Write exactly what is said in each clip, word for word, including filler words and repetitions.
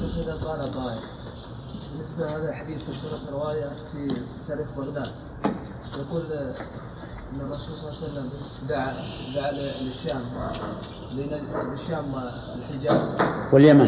شيخ إذا قال قائل بالنسبة لهذا الحديث في سورة رواية في تاريخ بغداد يقول أن الرسول صلى الله عليه وسلم دعا دعا للشام للشام والحجاز واليمن،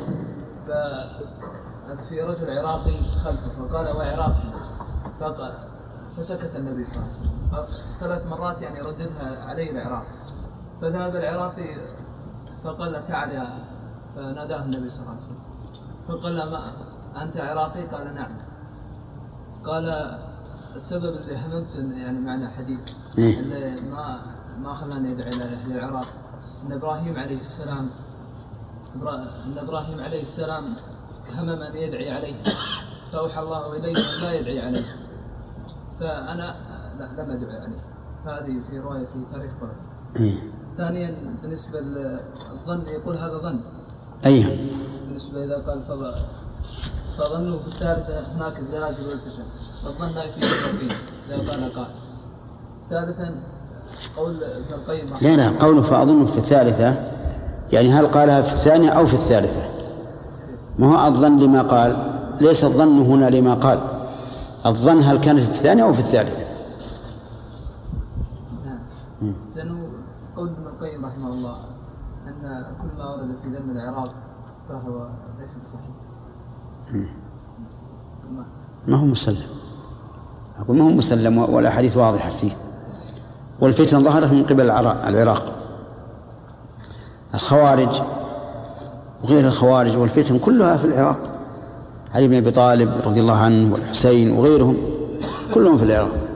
ففي رجل عراقي خلفه فقال وعراقي، فقال فسكت النبي صلى الله عليه وسلم ثلاث مرات يعني رددها عليه العراقي، فذهب العراقي فقال تعال يا، فناداه النبي صلى الله عليه وسلم فقال ما أنت عراقي؟ قال نعم. قال السبب اللي هممت يعني معنى حديث اللي ما ما خلاني ادعي لاهل العراق ان ابراهيم عليه السلام ان ابراهيم عليه السلام همم ان يدعي عليه فاوحى الله اليه ان لا يدعي عليه، فانا لا لم ادعي عليه. فهذه في روايه في تاريخ بغداد. ثانيا بالنسبه للظن يقول هذا ظن. ايوه. بالنسبه اذا قال فض... فظنوا في الثالثه هناك الزلازل والفتن، فالظن لا يفيد اليقين اذا قال قال. ثالثا قول ابن القيم لا لا قوله فأظن في الثالثة يعني هل قالها في الثانية أو في الثالثة؟ ما هو الظن لما قال، ليس الظن هنا لما قال، الظن هل كانت في الثانية أو في الثالثة. نعم. زين قول ابن القيم رحمه الله أن كل ما ورد في ذم العراق فهو ليس بصحيح. ما هو مسلم، أقول ما هو مسلم ولا حديث واضحة فيه. والفتن ظهرت من قبل العراق، الخوارج وغير الخوارج والفتن كلها في العراق، علي بن أبي طالب رضي الله عنه والحسين وغيرهم كلهم في العراق.